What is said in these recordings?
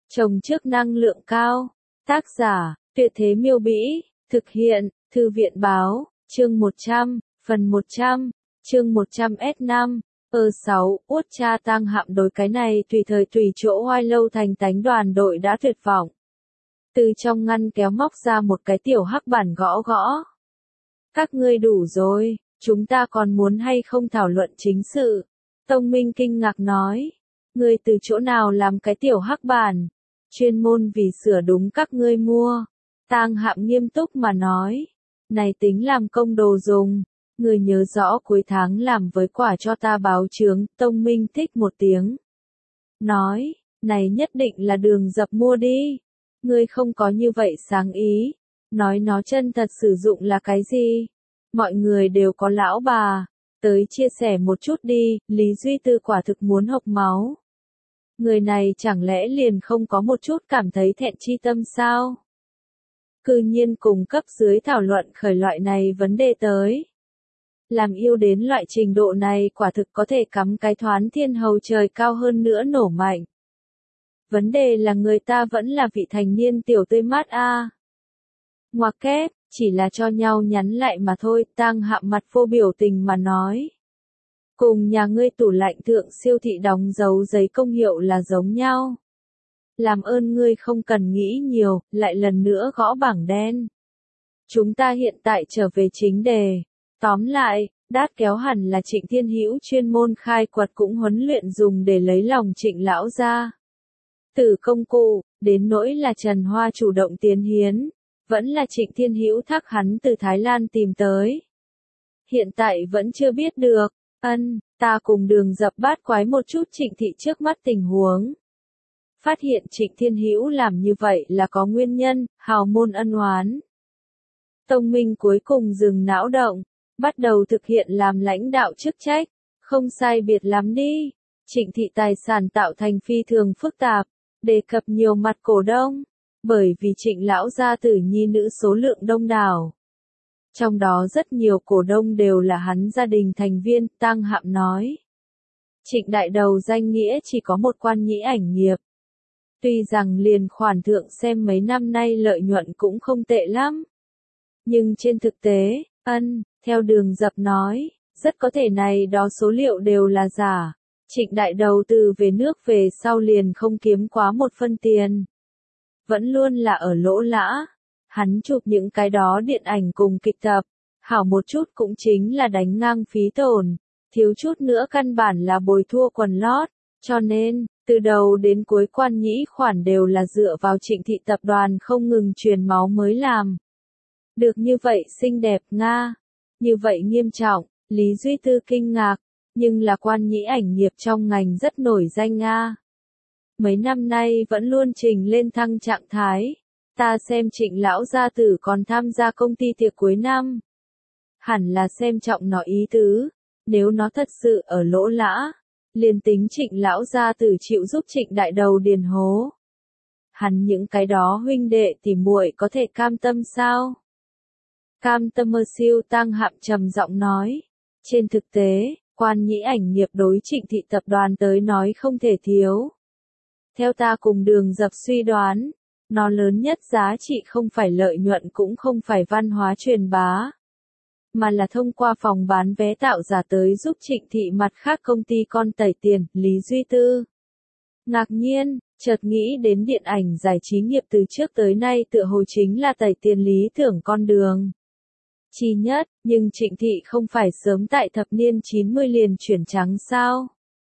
Trồng trước năng lượng cao. Tác giả, Tuyệt Thế Miêu Bĩ. Thực hiện, Thư viện Báo. Chương 100, phần 100. Chương 100S5. 6. Uất cha Tang Hạm đối cái này tùy thời tùy chỗ oai lâu thành tánh đoàn đội đã tuyệt vọng. Từ trong ngăn kéo móc ra một cái tiểu hắc bản gõ gõ. Các ngươi đủ rồi, chúng ta còn muốn hay không thảo luận chính sự. Tông Minh kinh ngạc nói. Ngươi từ chỗ nào làm cái tiểu hắc bản? Chuyên môn vì sửa đúng các ngươi mua. Tang Hạm nghiêm túc mà nói. Này tính làm công đồ dùng. Ngươi nhớ rõ cuối tháng làm với quả cho ta báo chướng. Tông Minh thích một tiếng. Nói, này nhất định là Đường Dập mua đi. Ngươi không có như vậy sáng ý. Nói nó chân thật sử dụng là cái gì? Mọi người đều có lão bà. Tới chia sẻ một chút đi, Lý Duy Tư quả thực muốn hộc máu. Người này chẳng lẽ liền không có một chút cảm thấy thẹn chi tâm sao? Cư nhiên cùng cấp dưới thảo luận khởi loại này vấn đề tới. Làm yêu đến loại trình độ này quả thực có thể cắm cái thoán thiên hầu trời cao hơn nữa nổ mạnh. Vấn đề là người ta vẫn là vị thành niên tiểu tươi mát a. Ngoặc kép, chỉ là cho nhau nhắn lại mà thôi. Tang Hạm mặt vô biểu tình mà nói. Cùng nhà ngươi tủ lạnh thượng siêu thị đóng dấu giấy công hiệu là giống nhau. Làm ơn ngươi không cần nghĩ nhiều, lại lần nữa gõ bảng đen. Chúng ta hiện tại trở về chính đề. Tóm lại, đát kéo hẳn là Trịnh Thiên Hữu chuyên môn khai quật cũng huấn luyện dùng để lấy lòng Trịnh lão gia. Từ công cụ, đến nỗi là Trần Hoa chủ động tiến hiến, vẫn là Trịnh Thiên Hữu thác hắn từ Thái Lan tìm tới. Hiện tại vẫn chưa biết được. Ta cùng Đường Dập bát quái một chút Trịnh thị trước mắt tình huống. Phát hiện Trịnh Thiên Hữu làm như vậy là có nguyên nhân, hào môn ân oán. Tông Minh cuối cùng dừng não động, bắt đầu thực hiện làm lãnh đạo chức trách, không sai biệt lắm đi. Trịnh thị tài sản tạo thành phi thường phức tạp, đề cập nhiều mặt cổ đông, bởi vì Trịnh lão gia tử nhi nữ số lượng đông đảo. Trong đó rất nhiều cổ đông đều là hắn gia đình thành viên, Tang Hạm nói. Trịnh đại đầu danh nghĩa chỉ có một quan nhĩ ảnh nghiệp. Tuy rằng liền khoản thượng xem mấy năm nay lợi nhuận cũng không tệ lắm. Nhưng trên thực tế, theo Đường Dập nói, rất có thể này đó số liệu đều là giả. Trịnh đại đầu từ về nước về sau liền không kiếm quá một phân tiền. Vẫn luôn là ở lỗ lã. Hắn chụp những cái đó điện ảnh cùng kịch tập, hảo một chút cũng chính là đánh ngang phí tổn, thiếu chút nữa căn bản là bồi thua quần lót, cho nên, từ đầu đến cuối quan nhĩ khoản đều là dựa vào Trịnh thị tập đoàn không ngừng truyền máu mới làm. Được như vậy xinh đẹp Nga, như vậy nghiêm trọng, Lý Duy Tư kinh ngạc, nhưng là quan nhĩ ảnh nghiệp trong ngành rất nổi danh Nga. Mấy năm nay vẫn luôn trình lên thăng trạng thái. Ta xem Trịnh lão gia tử còn tham gia công ty tiệc cuối năm. Hẳn là xem trọng nó ý tứ, nếu nó thật sự ở lỗ lã, liền tính Trịnh lão gia tử chịu giúp Trịnh đại đầu điền hố. Hắn những cái đó huynh đệ thì muội có thể cam tâm sao? Cam tâm mơ siêu Tang Hạm trầm giọng nói. Trên thực tế, quan nhĩ ảnh nghiệp đối Trịnh thị tập đoàn tới nói không thể thiếu. Theo ta cùng Đường Dập suy đoán, nó lớn nhất giá trị không phải lợi nhuận cũng không phải văn hóa truyền bá, mà là thông qua phòng bán vé tạo giả tới giúp Trịnh thị mặt khác công ty con tẩy tiền. Lý Duy Tư ngạc nhiên, chợt nghĩ đến điện ảnh giải trí nghiệp từ trước tới nay tựa hồ chính là tẩy tiền lý tưởng con đường. Chi nhất, nhưng Trịnh thị không phải sớm tại thập niên 90 liền chuyển trắng sao?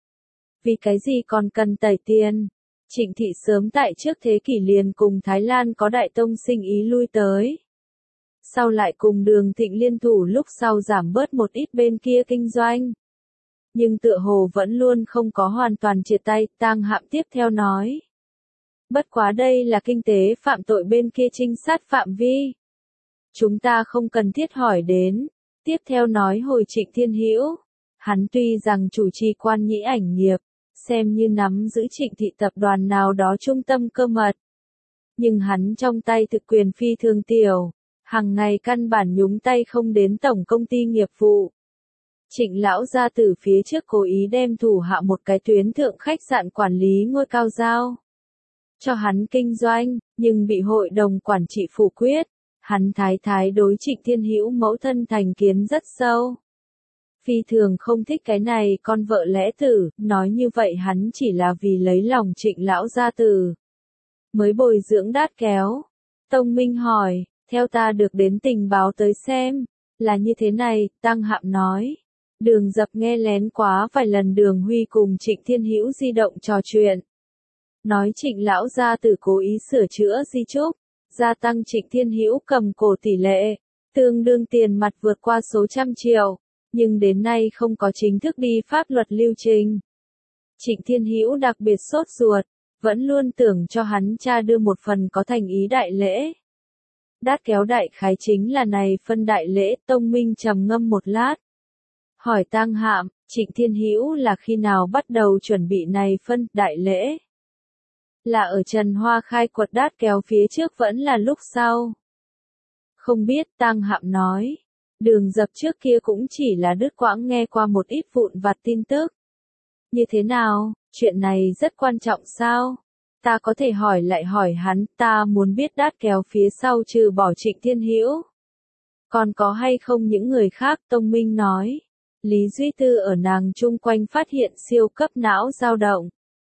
Vì cái gì còn cần tẩy tiền? Trịnh thị sớm tại trước thế kỷ liền cùng Thái Lan có đại tông sinh ý lui tới. Sau lại cùng Đường Thịnh liên thủ lúc sau giảm bớt một ít bên kia kinh doanh. Nhưng tựa hồ vẫn luôn không có hoàn toàn triệt tay, Tang Hạm tiếp theo nói. Bất quá đây là kinh tế phạm tội bên kia trinh sát phạm vi. Chúng ta không cần thiết hỏi đến. Tiếp theo nói hồi Trịnh Thiên Hữu. Hắn tuy rằng chủ trì quan nhĩ ảnh nghiệp, xem như nắm giữ Trịnh thị tập đoàn nào đó trung tâm cơ mật. Nhưng hắn trong tay thực quyền phi thường tiểu, hàng ngày căn bản nhúng tay không đến tổng công ty nghiệp vụ. Trịnh lão gia tử phía trước cố ý đem thủ hạ một cái tuyến thượng khách sạn quản lý ngôi cao giao. cho hắn kinh doanh, nhưng bị hội đồng quản trị phủ quyết. Hắn thái thái đối Trịnh Thiên Hữu mẫu thân thành kiến rất sâu. Phi thường không thích cái này con vợ lẽ tử, nói như vậy hắn chỉ là vì lấy lòng Trịnh lão gia tử. Mới bồi dưỡng Đát Kéo. Tông Minh hỏi, theo ta được đến tình báo tới xem, là như thế này, Tăng Hạm nói. Đường Dập nghe lén quá vài lần Đường Huy cùng Trịnh Thiên Hữu di động trò chuyện. Nói Trịnh lão gia tử cố ý sửa chữa di chúc, gia tăng Trịnh Thiên Hữu cầm cổ tỷ lệ, tương đương tiền mặt vượt qua số trăm triệu, nhưng đến nay không có chính thức đi pháp luật lưu trình. Trịnh Thiên Hữu đặc biệt sốt ruột, vẫn luôn tưởng cho hắn cha đưa một phần có thành ý đại lễ. Đát Kéo đại khái chính là này phân đại lễ. Tông Minh trầm ngâm một lát. Hỏi Tăng Hạm, Trịnh Thiên Hữu là khi nào bắt đầu chuẩn bị này phân đại lễ? Là ở Trần Hoa khai quật Đát Kéo phía trước vẫn là lúc sau? Không biết, Tăng Hạm nói. Đường Dập trước kia cũng chỉ là đứt quãng nghe qua một ít vụn vặt tin tức. Như thế nào, chuyện này rất quan trọng sao? Ta có thể hỏi lại hỏi hắn, ta muốn biết Đát Kéo phía sau trừ bỏ Trịnh Thiên Hữu. Còn có hay không những người khác? Tông Minh nói. Lý Duy Tư ở nàng chung quanh phát hiện siêu cấp não dao động.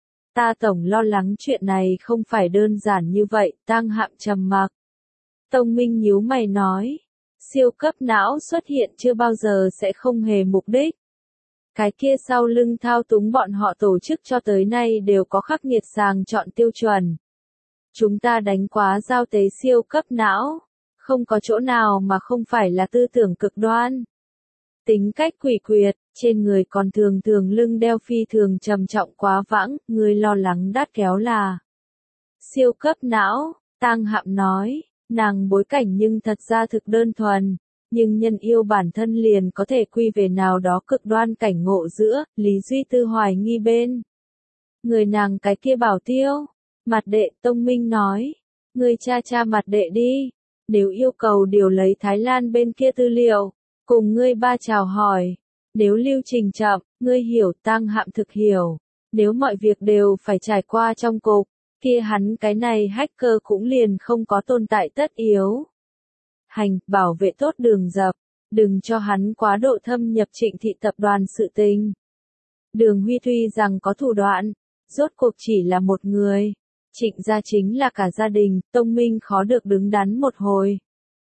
Ta tổng lo lắng chuyện này không phải đơn giản như vậy. Tăng Hạm trầm mặc. Tông Minh nhíu mày nói. Siêu cấp não xuất hiện chưa bao giờ sẽ không hề mục đích. Cái kia sau lưng thao túng bọn họ tổ chức cho tới nay đều có khắc nghiệt sàng chọn tiêu chuẩn. Chúng ta đánh quá giao tế siêu cấp não, không có chỗ nào mà không phải là tư tưởng cực đoan. Tính cách quỷ quyệt, trên người còn thường thường lưng đeo phi thường trầm trọng quá vãng, người lo lắng Đát Kéo là siêu cấp não. Tăng Hạm nói, nàng bối cảnh nhưng thật ra thực đơn thuần. Nhưng nhân yêu bản thân liền có thể quy về nào đó cực đoan cảnh ngộ giữa. Lý Duy Tư hoài nghi bên người nàng cái kia bảo tiêu. Mặt đệ. Tông Minh nói, ngươi cha mặt đệ đi, nếu yêu cầu điều lấy Thái Lan bên kia tư liệu, cùng ngươi ba chào hỏi. Nếu lưu trình chậm, ngươi hiểu. Tăng Hạm thực hiểu, nếu mọi việc đều phải trải qua trong cục, kia hắn cái này hacker cũng liền không có tồn tại tất yếu. Hành, bảo vệ tốt Đường Dập, đừng cho hắn quá độ thâm nhập Trịnh thị tập đoàn sự tình. Đường Huy tuy rằng có thủ đoạn, rốt cuộc chỉ là một người. Trịnh gia chính là cả gia đình. Tông Minh khó được đứng đắn một hồi.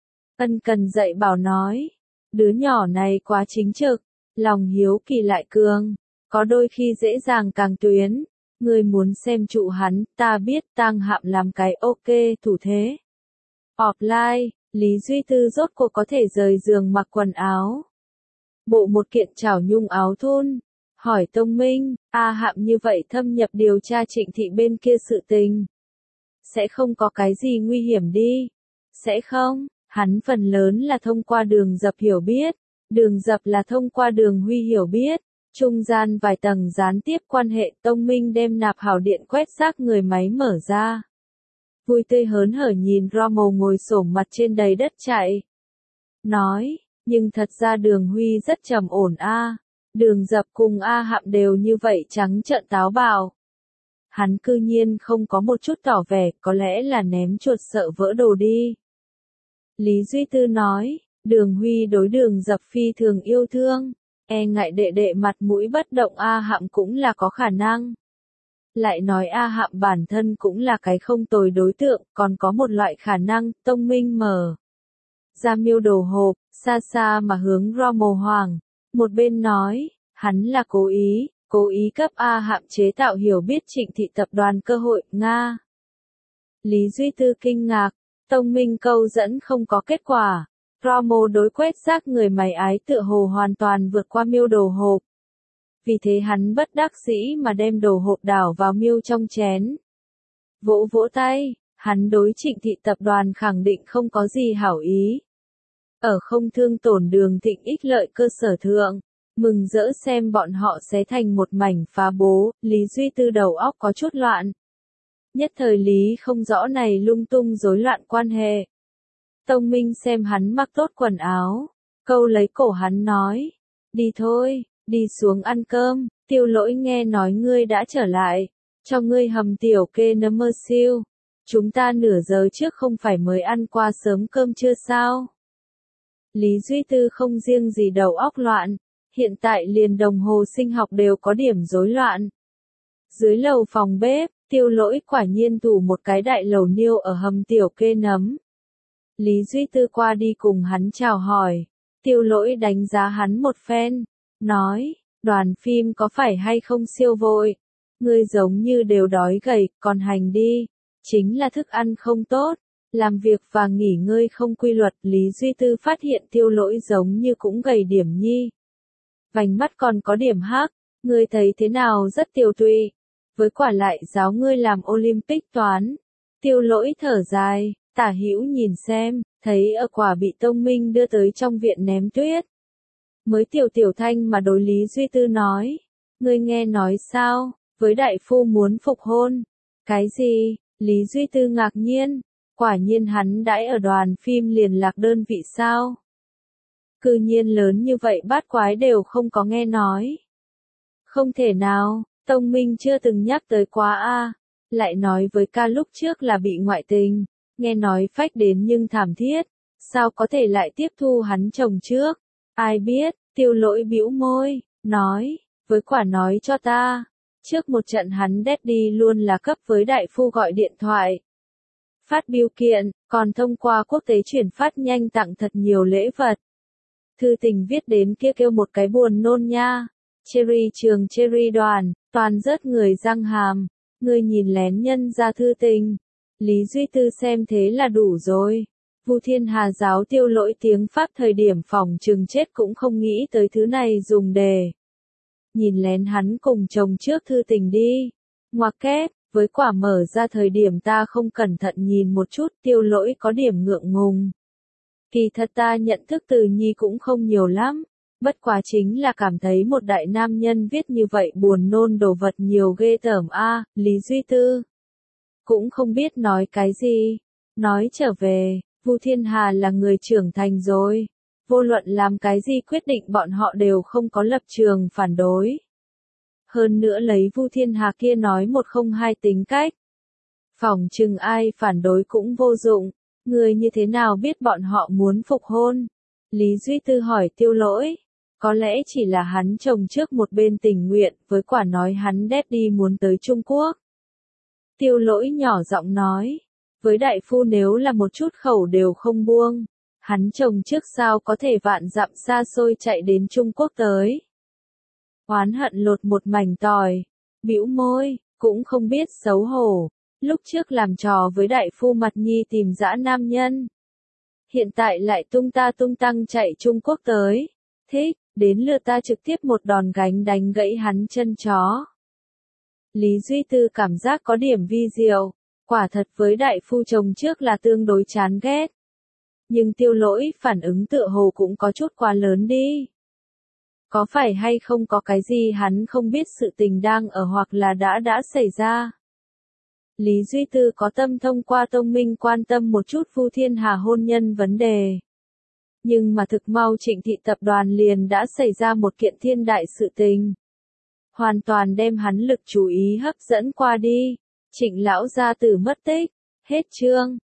Ân cần dạy bảo nói, đứa nhỏ này quá chính trực, lòng hiếu kỳ lại cường, có đôi khi dễ dàng càng tuyến. Ngươi muốn xem trụ hắn, ta biết. Tăng Hạm làm cái ok thủ thế. Offline. Lý Duy Tư rốt cuộc có thể rời giường mặc quần áo. Bộ một kiện chảo nhung áo thun. Hỏi Tông Minh, Hạm như vậy thâm nhập điều tra Trịnh thị bên kia sự tình. Sẽ không có cái gì nguy hiểm đi. Sẽ không, hắn phần lớn là thông qua Đường Dập hiểu biết. Đường Dập là thông qua Đường Huy hiểu biết. Trung gian vài tầng gián tiếp quan hệ. Tông Minh đem nạp hào điện quét rác người máy mở ra. Vui tươi hớn hở nhìn Rommel ngồi xổm mặt trên đầy đất chạy. Nói, nhưng thật ra Đường Huy rất trầm ổn a. Đường Dập cùng Hạm đều như vậy trắng trợn táo bạo. Hắn cư nhiên không có một chút tỏ vẻ, có lẽ là ném chuột sợ vỡ đồ đi. Lý Duy Tư nói, Đường Huy đối Đường Dập phi thường yêu thương, e ngại đệ đệ mặt mũi bất động. Hạm cũng là có khả năng. Lại nói Hạm bản thân cũng là cái không tồi đối tượng, còn có một loại khả năng. Tông Minh mở ra miêu đồ hộp, xa xa mà hướng Rommel Hoàng. Một bên nói, hắn là cố ý cấp Hạm chế tạo hiểu biết Trịnh thị tập đoàn cơ hội. Nga. Lý Duy Tư kinh ngạc, Tông Minh câu dẫn không có kết quả. Rommel đối quét rác người máy ái tựa hồ hoàn toàn vượt qua miêu đồ hộp. Vì thế hắn bất đắc dĩ mà đem đồ hộp đảo vào miêu trong chén. Vỗ vỗ tay, hắn đối Trịnh thị tập đoàn khẳng định không có gì hảo ý. Ở không thương tổn Đường Thịnh ích lợi cơ sở thượng, mừng rỡ xem bọn họ xé thành một mảnh phá bố. Lý Duy Tư đầu óc có chút loạn. Nhất thời lý không rõ này lung tung rối loạn quan hệ. Tông Minh xem hắn mặc tốt quần áo, câu lấy cổ hắn nói, đi thôi, đi xuống ăn cơm. Tiêu Lỗi nghe nói ngươi đã trở lại, Cho ngươi hầm tiểu kê nấm mơ siêu. Chúng ta nửa giờ trước không phải mới ăn qua sớm cơm chưa sao? Lý Duy Tư không riêng gì đầu óc loạn, hiện tại liền đồng hồ sinh học đều có điểm rối loạn. Dưới lầu phòng bếp, Tiêu Lỗi quả nhiên tủ một cái đại lẩu niêu ở hầm tiểu kê nấm. Lý Duy Tư qua đi cùng hắn chào hỏi, Tiêu Lỗi đánh giá hắn một phen, nói, đoàn phim có phải hay không siêu vội, ngươi giống như đều đói gầy, còn hành đi, chính là thức ăn không tốt, làm việc và nghỉ ngơi không quy luật. Lý Duy Tư phát hiện Tiêu Lỗi giống như cũng gầy điểm nhi. Vành mắt còn có điểm hắc, ngươi thấy thế nào rất tiều tụy, với quả lại giáo ngươi làm Olympic toán. Tiêu Lỗi thở dài, tả hữu nhìn xem, thấy ở quả bị Tông Minh đưa tới trong viện ném tuyết. Mới tiểu thanh mà đối Lý Duy Tư nói, ngươi nghe nói sao, với đại phu muốn phục hôn. Cái gì? Lý Duy Tư ngạc nhiên, quả nhiên hắn đãi ở đoàn phim liền lạc đơn vị sao? Cư nhiên lớn như vậy bát quái đều không có nghe nói. Không thể nào, Tông Minh chưa từng nhắc tới quá a. Lại nói với ca lúc trước là bị ngoại tình, nghe nói phách đến nhưng thảm thiết, sao có thể lại tiếp thu hắn chồng trước? Ai biết, Tiêu Lỗi bĩu môi, nói, với quả nói cho ta. Trước một trận hắn đi luôn là cấp với đại phu gọi điện thoại. Phát bưu kiện, còn thông qua quốc tế chuyển phát nhanh tặng thật nhiều lễ vật. Thư tình viết đến kia kêu một cái buồn nôn nha. Cherry trường Cherry đoàn, toàn rớt người răng hàm. Ngươi nhìn lén nhân ra thư tình. Lý Duy Tư xem thế là đủ rồi. Vu Thiên Hà giáo Tiêu Lỗi tiếng Pháp thời điểm phòng trừng chết cũng không nghĩ tới thứ này dùng đề. Nhìn lén hắn cùng chồng trước thư tình đi. Ngoặc kép, với quả mở ra thời điểm ta không cẩn thận nhìn một chút. Tiêu Lỗi có điểm ngượng ngùng. Kỳ thật ta nhận thức từ nhi cũng không nhiều lắm. Bất quá chính là cảm thấy một đại nam nhân viết như vậy buồn nôn đồ vật nhiều ghê tởm a. Lý Duy Tư cũng không biết nói cái gì. Nói trở về, Vu Thiên Hà là người trưởng thành rồi. Vô luận làm cái gì quyết định bọn họ đều không có lập trường phản đối. Hơn nữa lấy Vu Thiên Hà kia nói một không hai tính cách. Phỏng chừng ai phản đối cũng vô dụng. Người như thế nào biết bọn họ muốn phục hôn? Lý Duy Tư hỏi Tiêu Lỗi. Có lẽ chỉ là hắn chồng trước một bên tình nguyện, với quả nói hắn đi muốn tới Trung Quốc. Tiêu Lỗi nhỏ giọng nói. Với đại phu nếu là một chút khẩu đều không buông. Hắn chồng trước sao có thể vạn dặm xa xôi chạy đến Trung Quốc tới. Oán hận lột một mảnh tỏi. Bĩu môi, cũng không biết xấu hổ. Lúc trước làm trò với đại phu mặt nhi tìm dã nam nhân. Hiện tại lại tung ta tung tăng chạy Trung Quốc tới. Thích, đến lượt ta trực tiếp một đòn gánh đánh gãy hắn chân chó. Lý Duy Tư cảm giác có điểm vi diệu. Quả thật với đại phu chồng trước là tương đối chán ghét. Nhưng Tiêu Lỗi phản ứng tựa hồ cũng có chút quá lớn đi. Có phải hay không có cái gì hắn không biết sự tình đang ở hoặc là đã xảy ra. Lý Duy Tư có tâm thông qua Tông Minh quan tâm một chút Vu Thiên Hà hôn nhân vấn đề. Nhưng mà thực mau Trịnh Thị tập đoàn liền đã xảy ra một kiện thiên đại sự tình. Hoàn toàn đem hắn lực chú ý hấp dẫn qua đi. Trịnh lão gia tử mất tích. Hết chương.